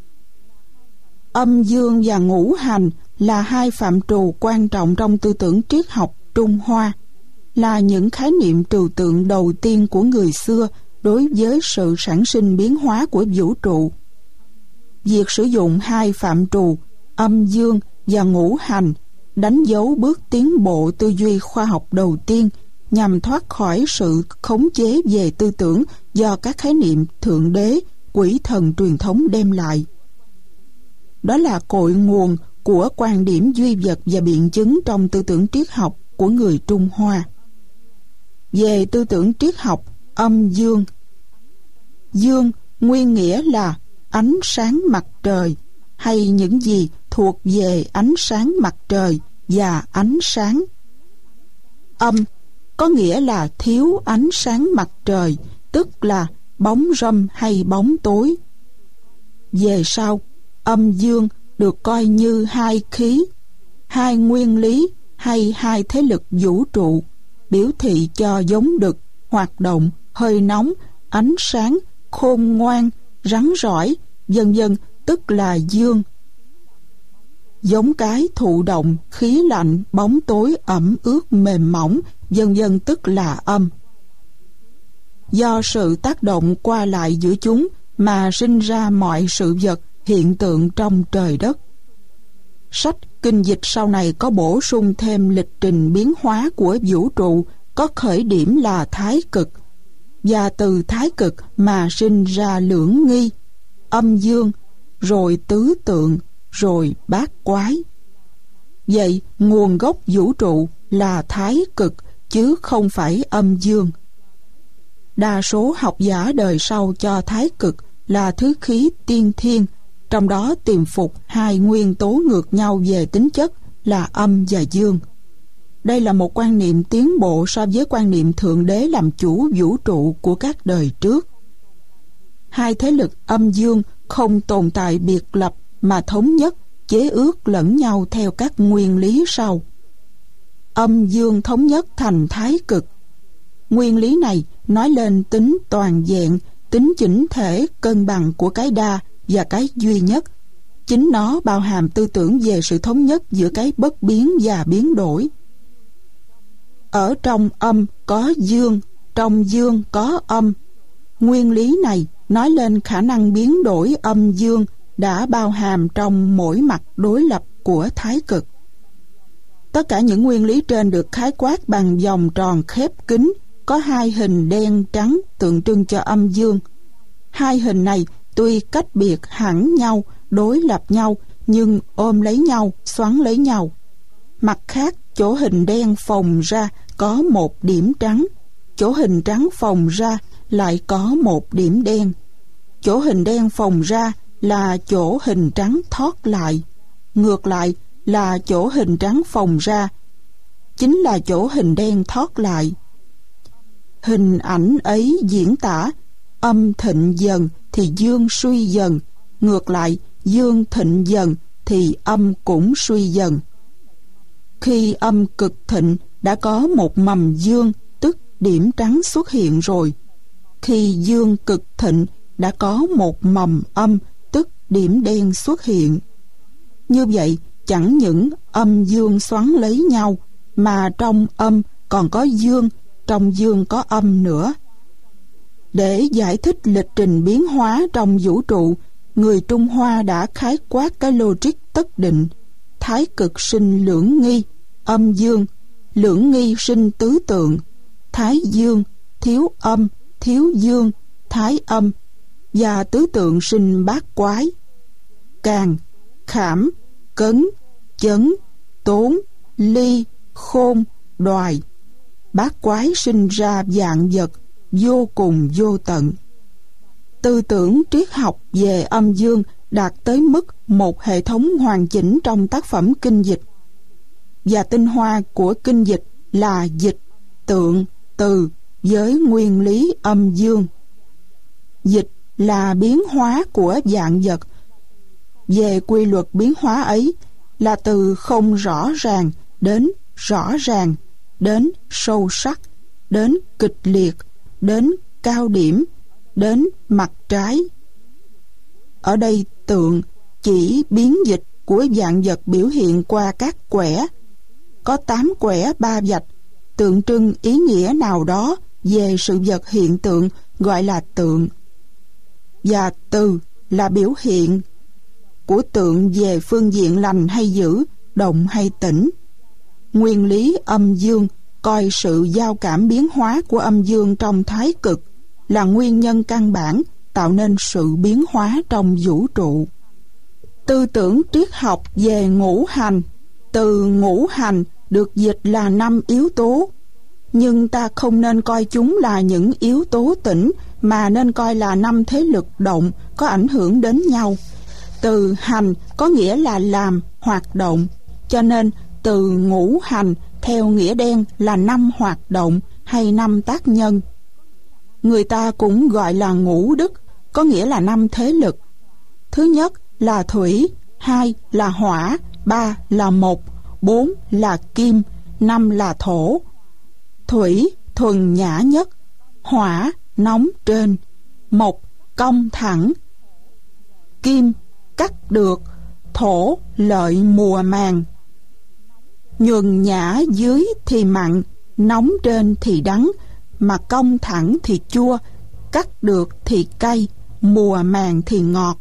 Âm dương và ngũ hành là hai phạm trù quan trọng trong tư tưởng triết học Trung Hoa, là những khái niệm trừu tượng đầu tiên của người xưa đối với sự sản sinh biến hóa của vũ trụ. Việc sử dụng hai phạm trù âm dương và ngũ hành đánh dấu bước tiến bộ tư duy khoa học đầu tiên nhằm thoát khỏi sự khống chế về tư tưởng do các khái niệm thượng đế, quỷ thần truyền thống đem lại. Đó là cội nguồn của quan điểm duy vật và biện chứng trong tư tưởng triết học của người Trung Hoa. Về tư tưởng triết học, âm dương. Dương nguyên nghĩa là ánh sáng mặt trời, hay những gì thuộc về ánh sáng mặt trời và ánh sáng. Âm có nghĩa là thiếu ánh sáng mặt trời, tức là bóng râm hay bóng tối. Về sau, âm dương được coi như hai khí, hai nguyên lý hay hai thế lực vũ trụ, biểu thị cho giống đực, hoạt động, hơi nóng, ánh sáng, khôn ngoan, rắn rỏi, vân vân, tức là dương. Giống cái thụ động, khí lạnh, bóng tối, ẩm ướt, mềm mỏng, vân vân, tức là âm. Do sự tác động qua lại giữa chúng mà sinh ra mọi sự vật, hiện tượng trong trời đất. Sách Kinh Dịch sau này có bổ sung thêm lịch trình biến hóa của vũ trụ, có khởi điểm là thái cực, và từ thái cực mà sinh ra lưỡng nghi, âm dương, rồi tứ tượng, rồi bát quái. Vậy nguồn gốc vũ trụ là thái cực chứ không phải âm dương. Đa số học giả đời sau cho thái cực là thứ khí tiên thiên, trong đó tìm phục hai nguyên tố ngược nhau về tính chất là âm và dương. Đây là một quan niệm tiến bộ so với quan niệm Thượng Đế làm chủ vũ trụ của các đời trước. Hai thế lực âm dương không tồn tại biệt lập mà thống nhất, chế ước lẫn nhau theo các nguyên lý sau. Âm dương thống nhất thành thái cực. Nguyên lý này nói lên tính toàn vẹn, tính chỉnh thể, cân bằng của cái đa và cái duy nhất. Chính nó bao hàm tư tưởng về sự thống nhất giữa cái bất biến và biến đổi. Ở trong âm có dương, trong dương có âm. Nguyên lý này nói lên khả năng biến đổi âm dương đã bao hàm trong mỗi mặt đối lập của thái cực. Tất cả những nguyên lý trên được khái quát bằng vòng tròn khép kín, có hai hình đen trắng tượng trưng cho âm dương. Hai hình này tuy cách biệt hẳn nhau, đối lập nhau, nhưng ôm lấy nhau, xoắn lấy nhau. Mặt khác, chỗ hình đen phồng ra có một điểm trắng, chỗ hình trắng phồng ra lại có một điểm đen. Chỗ hình đen phồng ra là chỗ hình trắng thoát lại, ngược lại là chỗ hình trắng phồng ra, chính là chỗ hình đen thoát lại. Hình ảnh ấy diễn tả âm thịnh dần thì dương suy dần, ngược lại dương thịnh dần thì âm cũng suy dần. Khi âm cực thịnh đã có một mầm dương, tức điểm trắng xuất hiện rồi. Khi dương cực thịnh đã có một mầm âm, tức điểm đen xuất hiện. Như vậy, chẳng những âm dương xoắn lấy nhau, mà trong âm còn có dương, trong dương có âm nữa. Để giải thích lịch trình biến hóa trong vũ trụ, người Trung Hoa đã khái quát cái logic tất định: thái cực sinh lưỡng nghi, âm dương; lưỡng nghi sinh tứ tượng, thái dương, thiếu âm, thiếu dương, thái âm; và tứ tượng sinh bát quái: càn, khảm, cấn, chấn, tốn, ly, khôn, đoài. Bát quái sinh ra vạn vật, vô cùng vô tận. Tư tưởng triết học về âm dương đạt tới mức một hệ thống hoàn chỉnh trong tác phẩm kinh dịch. Và tinh hoa của kinh dịch là dịch, tượng, từ với nguyên lý âm dương. Dịch là biến hóa của vạn vật. Về quy luật biến hóa ấy là từ không rõ ràng đến rõ ràng, đến sâu sắc, đến kịch liệt, đến cao điểm, đến mặt trái. Ở đây tượng chỉ biến dịch của vạn vật biểu hiện qua các quẻ. Có 8 quẻ 3 vạch, tượng trưng ý nghĩa nào đó về sự vật hiện tượng, gọi là tượng. Và từ là biểu hiện của tượng về phương diện lành hay dữ, động hay tĩnh. Nguyên lý âm dương coi sự giao cảm biến hóa của âm dương trong thái cực là nguyên nhân căn bản tạo nên sự biến hóa trong vũ trụ. Tư tưởng triết học về ngũ hành. Từ ngũ hành được dịch là 5 yếu tố: nhưng ta không nên coi chúng là những yếu tố tĩnh, mà nên coi là 5 thế lực động có ảnh hưởng đến nhau. Từ hành có nghĩa là làm, hoạt động, cho nên từ ngũ hành theo nghĩa đen là 5 hoạt động hay 5 tác nhân. Người ta cũng gọi là ngũ đức, có nghĩa là 5 thế lực. Thứ nhất là thủy, 2 là hỏa, 3 là mộc, 4 là kim, 5 là thổ. Thủy thuần nhã nhất, hỏa nóng trên, mộc cong thẳng, kim cắt được, thổ lợi mùa màng. Nhuần nhã dưới thì mặn, nóng trên thì đắng, mà cong thẳng thì chua, cắt được thì cay, mùa màng thì ngọt.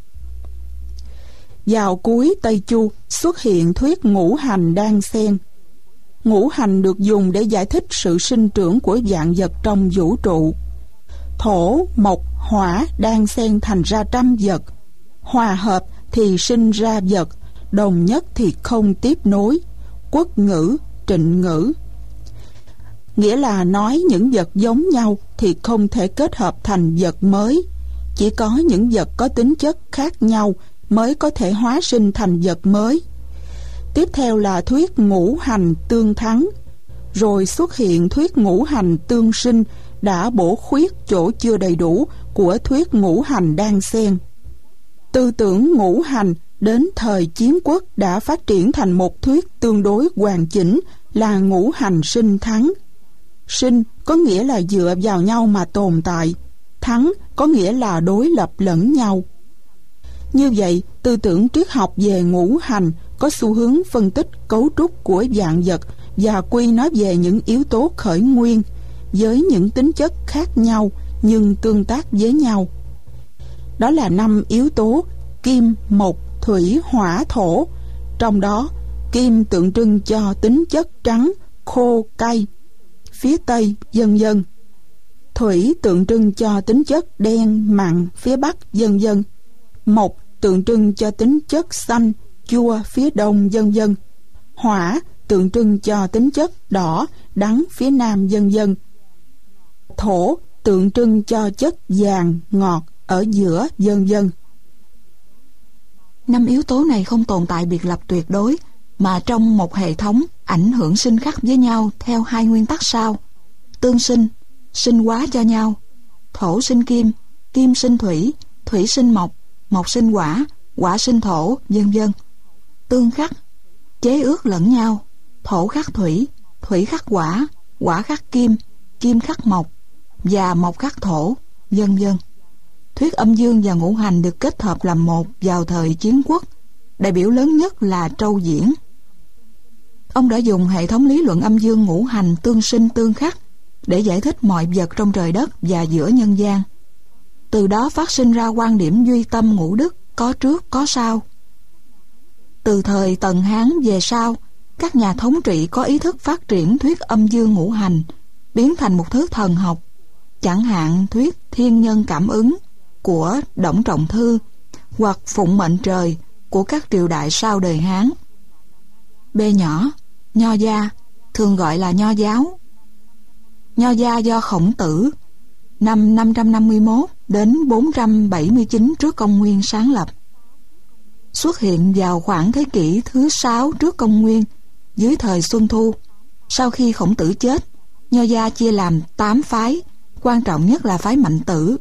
Vào cuối Tây Chu xuất hiện thuyết ngũ hành đan xen. Ngũ hành được dùng để giải thích sự sinh trưởng của vạn vật trong vũ trụ. Thổ, mộc, hỏa đan xen thành ra trăm vật. Hòa hợp thì sinh ra vật, đồng nhất thì không tiếp nối. Quốc ngữ, trịnh ngữ. Nghĩa là nói những vật giống nhau thì không thể kết hợp thành vật mới. Chỉ có những vật có tính chất khác nhau mới có thể hóa sinh thành vật mới. Tiếp theo là thuyết ngũ hành tương thắng. Rồi xuất hiện thuyết ngũ hành tương sinh đã bổ khuyết chỗ chưa đầy đủ của thuyết ngũ hành đan xen. Tư tưởng ngũ hành đến thời Chiến Quốc đã phát triển thành một thuyết tương đối hoàn chỉnh là ngũ hành sinh thắng. Sinh có nghĩa là dựa vào nhau mà tồn tại, thắng có nghĩa là đối lập lẫn nhau. Như vậy, tư tưởng triết học về ngũ hành có xu hướng phân tích cấu trúc của vạn vật và quy nó về những yếu tố khởi nguyên với những tính chất khác nhau nhưng tương tác với nhau. Đó là 5 yếu tố kim, mộc, thủy, hỏa, thổ. Trong đó, kim tượng trưng cho tính chất trắng, khô, cay, phía Tây, vân vân. Thủy tượng trưng cho tính chất đen, mặn, phía Bắc, vân vân. Mộc tượng trưng cho tính chất xanh, chua, phía Đông, vân vân. Hỏa tượng trưng cho tính chất đỏ, đắng, phía Nam, vân vân. Thổ tượng trưng cho chất vàng, ngọt ở giữa, vân vân. 5 yếu tố này không tồn tại biệt lập tuyệt đối, mà trong một hệ thống ảnh hưởng sinh khắc với nhau theo 2 nguyên tắc sau: tương sinh, sinh hóa cho nhau; thổ sinh kim, kim sinh thủy, thủy sinh mộc, mộc sinh hỏa, hỏa sinh thổ, vân vân. Tương khắc, chế ước lẫn nhau; thổ khắc thủy, thủy khắc hỏa, hỏa khắc kim, kim khắc mộc và mộc khắc thổ, vân vân. Thuyết âm dương và ngũ hành được kết hợp làm một vào thời Chiến Quốc. Đại biểu lớn nhất là Trâu Diễn. Ông đã dùng hệ thống lý luận âm dương ngũ hành tương sinh tương khắc để giải thích mọi vật trong trời đất và giữa nhân gian. Từ đó phát sinh ra quan điểm duy tâm ngũ đức, có trước có sau. Từ thời Tần Hán về sau, các nhà thống trị có ý thức phát triển thuyết âm dương ngũ hành, biến thành một thứ thần học, chẳng hạn thuyết thiên nhân cảm ứng của Đổng Trọng Thư hoặc phụng mệnh trời của các triều đại sau đời Hán. B nhỏ, Nho gia, thường gọi là Nho giáo. Nho gia do Khổng Tử năm 551 đến 479 trước công nguyên sáng lập. Xuất hiện vào khoảng thế kỷ thứ 6 trước công nguyên dưới thời Xuân Thu. Sau khi Khổng Tử chết, Nho gia chia làm 8 phái, quan trọng nhất là phái Mạnh Tử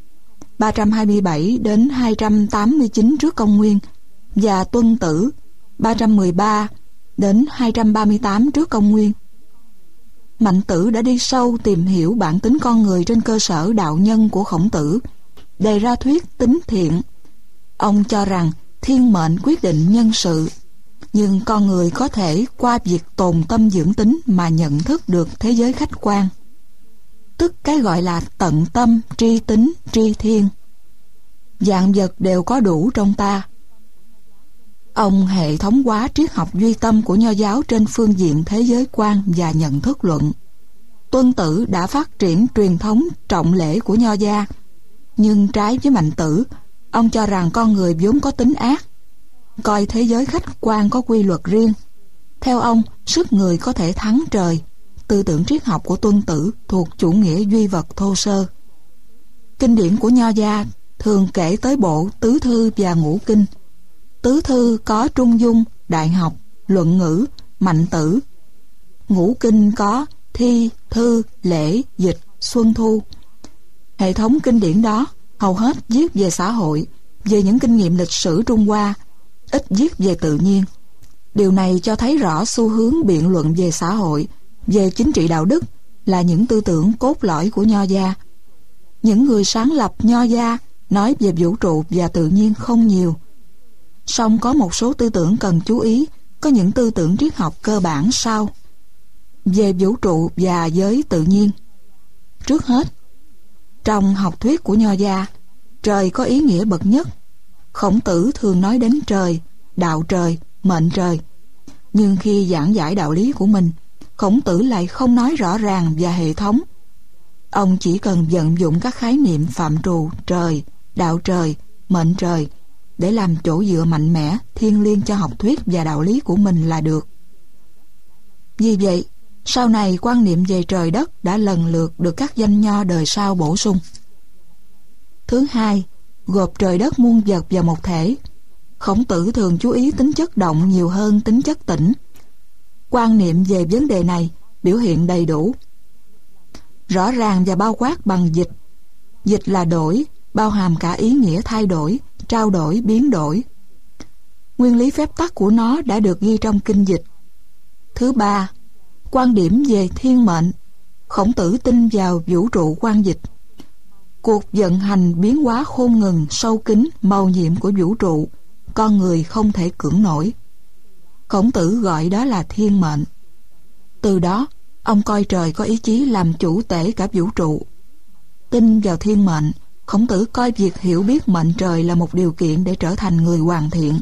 327 đến 289 trước công nguyên và Tuân Tử 313 đến 238 trước công nguyên. Mạnh Tử đã đi sâu tìm hiểu bản tính con người trên cơ sở đạo nhân của Khổng Tử, đề ra thuyết tính thiện. Ông cho rằng thiên mệnh quyết định nhân sự, nhưng con người có thể qua việc tồn tâm dưỡng tính mà nhận thức được thế giới khách quan, tức cái gọi là tận tâm, tri tính, tri thiên. Vạn vật đều có đủ trong ta. Ông hệ thống hóa triết học duy tâm của Nho giáo trên phương diện thế giới quan và nhận thức luận. Tuân Tử đã phát triển truyền thống trọng lễ của Nho gia, nhưng trái với Mạnh Tử, ông cho rằng con người vốn có tính ác, coi thế giới khách quan có quy luật riêng. Theo ông, sức người có thể thắng trời, tư tưởng triết học của Tuân Tử thuộc chủ nghĩa duy vật thô sơ. Kinh điển của Nho gia thường kể tới bộ Tứ Thư và Ngũ Kinh. Tứ Thư có Trung Dung, Đại Học, Luận Ngữ, Mạnh Tử. Ngũ Kinh có Thi, Thư, Lễ, Dịch, Xuân Thu. Hệ thống kinh điển đó hầu hết viết về xã hội, về những kinh nghiệm lịch sử Trung Hoa, ít viết về tự nhiên. Điều này cho thấy rõ xu hướng biện luận về xã hội, về chính trị đạo đức là những tư tưởng cốt lõi của Nho gia. Những người sáng lập Nho gia nói về vũ trụ và tự nhiên không nhiều. Song có một số tư tưởng cần chú ý, có những tư tưởng triết học cơ bản sau. Về vũ trụ và giới tự nhiên. Trước hết, trong học thuyết của Nho gia, trời có ý nghĩa bậc nhất. Khổng Tử thường nói đến trời, đạo trời, mệnh trời. Nhưng khi giảng giải đạo lý của mình, Khổng Tử lại không nói rõ ràng và hệ thống. Ông chỉ cần vận dụng các khái niệm phạm trù trời, đạo trời, mệnh trời để làm chỗ dựa mạnh mẽ, thiêng liêng cho học thuyết và đạo lý của mình là được. Vì vậy, sau này quan niệm về trời đất đã lần lượt được các danh nho đời sau bổ sung. Thứ hai, gộp trời đất muôn vật vào một thể. Khổng Tử thường chú ý tính chất động nhiều hơn tính chất tĩnh. Quan niệm về vấn đề này biểu hiện đầy đủ, rõ ràng và bao quát bằng dịch. Dịch là đổi, bao hàm cả ý nghĩa thay đổi, trao đổi, biến đổi. Nguyên lý phép tắc của nó đã được ghi trong kinh dịch. Thứ ba, quan điểm về thiên mệnh. Khổng Tử tin vào vũ trụ quan dịch. Cuộc vận hành biến hóa khôn ngừng, sâu kín, mầu nhiệm của vũ trụ, con người không thể cưỡng nổi. Khổng Tử gọi đó là thiên mệnh. Từ đó, ông coi trời có ý chí làm chủ tể cả vũ trụ. Tin vào thiên mệnh, Khổng Tử coi việc hiểu biết mệnh trời là một điều kiện để trở thành người hoàn thiện.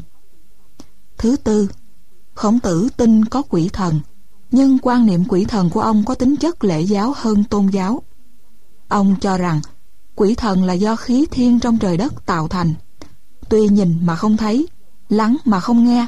Thứ tư, Khổng Tử tin có quỷ thần, nhưng quan niệm quỷ thần của ông có tính chất lễ giáo hơn tôn giáo. Ông cho rằng quỷ thần là do khí thiên trong trời đất tạo thành, tuy nhìn mà không thấy, lắng mà không nghe,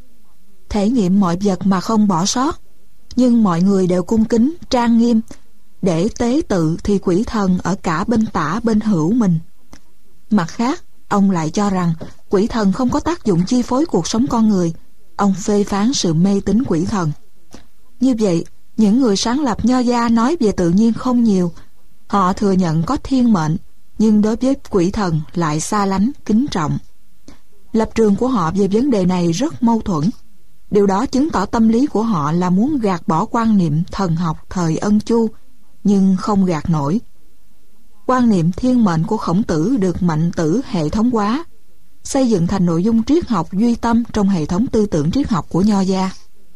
thể nghiệm mọi vật mà không bỏ sót, nhưng mọi người đều cung kính, trang nghiêm. Để tế tự thì quỷ thần ở cả bên tả bên hữu mình. Mặt khác, ông lại cho rằng quỷ thần không có tác dụng chi phối cuộc sống con người. Ông phê phán sự mê tín quỷ thần. Như vậy, những người sáng lập Nho gia nói về tự nhiên không nhiều. Họ thừa nhận có thiên mệnh, nhưng đối với quỷ thần lại xa lánh, kính trọng. Lập trường của họ về vấn đề này rất mâu thuẫn. Điều đó chứng tỏ tâm lý của họ là muốn gạt bỏ quan niệm thần học thời Ân Chu, nhưng không gạt nổi. Quan niệm thiên mệnh của Khổng Tử được Mạnh Tử hệ thống hóa, xây dựng thành nội dung triết học duy tâm trong hệ thống tư tưởng triết học của Nho gia.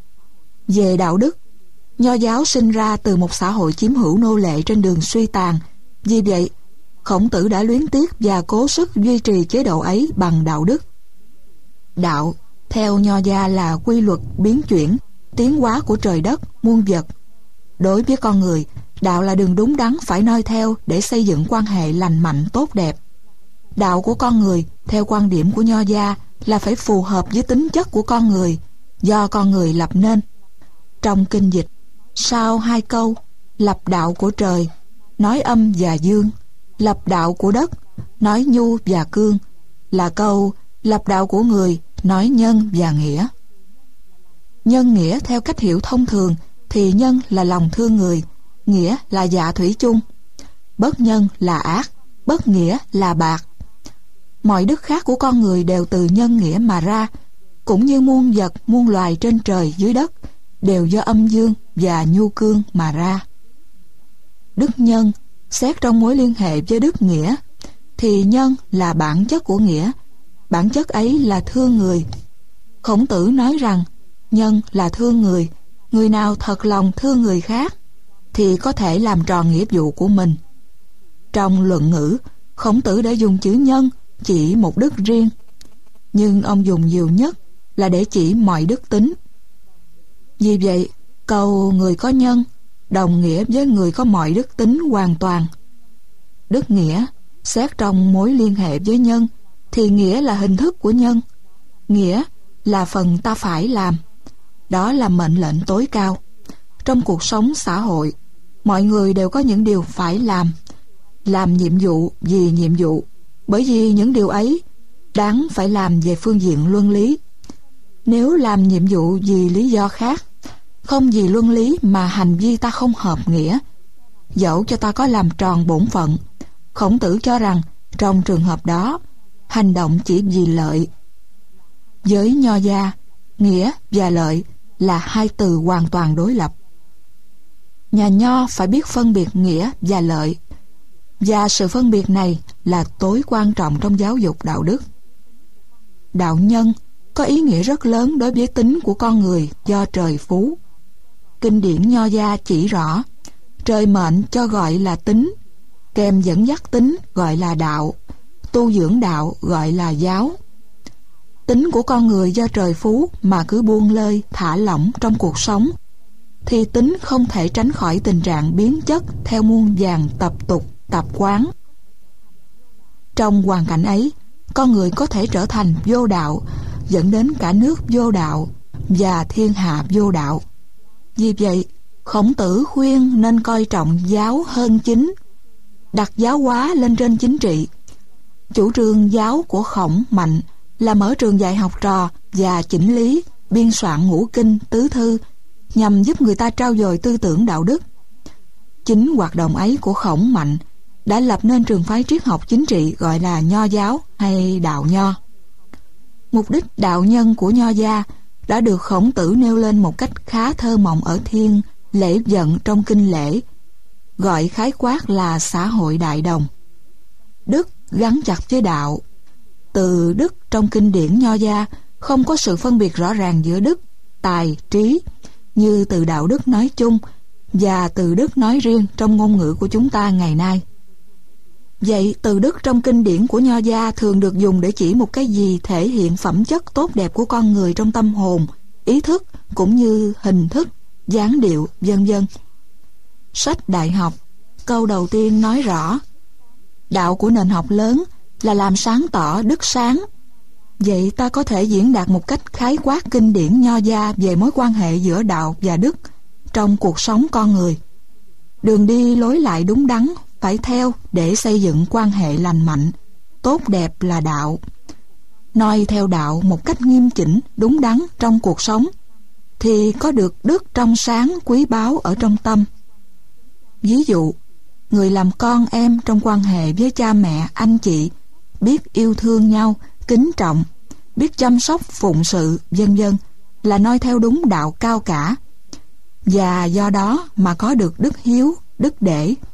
Về đạo đức, Nho giáo sinh ra từ một xã hội chiếm hữu nô lệ trên đường suy tàn. Vì vậy, Khổng Tử đã luyến tiếc và cố sức duy trì chế độ ấy bằng đạo đức. Đạo, theo Nho gia là quy luật biến chuyển, tiến hóa của trời đất, muôn vật. Đối với con người, đạo là đường đúng đắn phải noi theo để xây dựng quan hệ lành mạnh tốt đẹp. Đạo của con người, theo quan điểm của Nho gia, là phải phù hợp với tính chất của con người, do con người lập nên. Trong kinh dịch, sau hai câu lập đạo của trời, nói âm và dương, lập đạo của đất, nói nhu và cương, là câu lập đạo của người, nói nhân và nghĩa. Nhân nghĩa theo cách hiểu thông thường thì nhân là lòng thương người, nghĩa là dạ thủy chung. Bất nhân là ác, bất nghĩa là bạc. Mọi đức khác của con người đều từ nhân nghĩa mà ra, cũng như muôn vật, muôn loài trên trời dưới đất đều do âm dương và nhu cương mà ra. Đức nhân xét trong mối liên hệ với đức nghĩa thì nhân là bản chất của nghĩa, bản chất ấy là thương người. Khổng Tử nói rằng nhân là thương người, người nào thật lòng thương người khác thì có thể làm tròn nghĩa vụ của mình. Trong Luận Ngữ, Khổng Tử đã dùng chữ nhân chỉ một đức riêng, nhưng ông dùng nhiều nhất là để chỉ mọi đức tính. Vì vậy, câu người có nhân đồng nghĩa với người có mọi đức tính hoàn toàn. Đức nghĩa xét trong mối liên hệ với nhân thì nghĩa là hình thức của nhân, nghĩa là phần ta phải làm, đó là mệnh lệnh tối cao. trong cuộc sống xã hội, mọi người đều có những điều phải làm nhiệm vụ vì nhiệm vụ, bởi vì những điều ấy đáng phải làm về phương diện luân lý. Nếu làm nhiệm vụ vì lý do khác, không vì luân lý mà hành vi ta không hợp nghĩa, dẫu cho ta có làm tròn bổn phận, Khổng Tử cho rằng trong trường hợp đó, hành động chỉ vì lợi. Với Nho gia, nghĩa và lợi là hai từ hoàn toàn đối lập. Nhà Nho phải biết phân biệt nghĩa và lợi, và sự phân biệt này là tối quan trọng trong giáo dục đạo đức. Đạo nhân có ý nghĩa rất lớn đối với tính của con người do trời phú. Kinh điển Nho gia chỉ rõ, trời mệnh cho gọi là tính, kèm dẫn dắt tính gọi là đạo, tu dưỡng đạo gọi là giáo. Tính của con người do trời phú mà cứ buông lơi, thả lỏng trong cuộc sống, thì tính không thể tránh khỏi tình trạng biến chất theo muôn vàn tập tục, tập quán. Trong hoàn cảnh ấy, con người có thể trở thành vô đạo, dẫn đến cả nước vô đạo và thiên hạ vô đạo. Vì vậy, Khổng Tử khuyên nên coi trọng giáo hơn chính, đặt giáo hóa lên trên chính trị. Chủ trương giáo của Khổng Mạnh là mở trường dạy học trò và chỉnh lý, biên soạn ngũ kinh, tứ thư, nhằm giúp người ta trau dồi tư tưởng đạo đức. Chính hoạt động ấy của Khổng Mạnh đã lập nên trường phái triết học chính trị gọi là Nho giáo hay Đạo Nho. Mục đích đạo nhân của Nho gia đã được Khổng Tử nêu lên một cách khá thơ mộng ở Thiên Lễ Vận trong Kinh Lễ, gọi khái quát là xã hội đại đồng. Đức gắn chặt với đạo. Từ đức trong kinh điển Nho gia không có sự phân biệt rõ ràng giữa đức, tài, trí như từ đạo đức nói chung và từ đức nói riêng trong ngôn ngữ của chúng ta ngày nay. Vậy từ đức trong kinh điển của Nho gia thường được dùng để chỉ một cái gì thể hiện phẩm chất tốt đẹp của con người trong tâm hồn, ý thức cũng như hình thức, dáng điệu, vân vân. Sách Đại học, câu đầu tiên nói rõ: đạo của nền học lớn là làm sáng tỏ đức sáng. Vậy ta có thể diễn đạt một cách khái quát kinh điển Nho gia về mối quan hệ giữa đạo và đức trong cuộc sống con người. Đường đi lối lại đúng đắn phải theo để xây dựng quan hệ lành mạnh, tốt đẹp là đạo. Noi theo đạo một cách nghiêm chỉnh, đúng đắn trong cuộc sống, thì có được đức trong sáng quý báu ở trong tâm. Ví dụ, người làm con em trong quan hệ với cha mẹ, anh chị, biết yêu thương nhau, kính trọng, biết chăm sóc, phụng sự, vân vân, là noi theo đúng đạo cao cả, và do đó mà có được đức hiếu, đức để.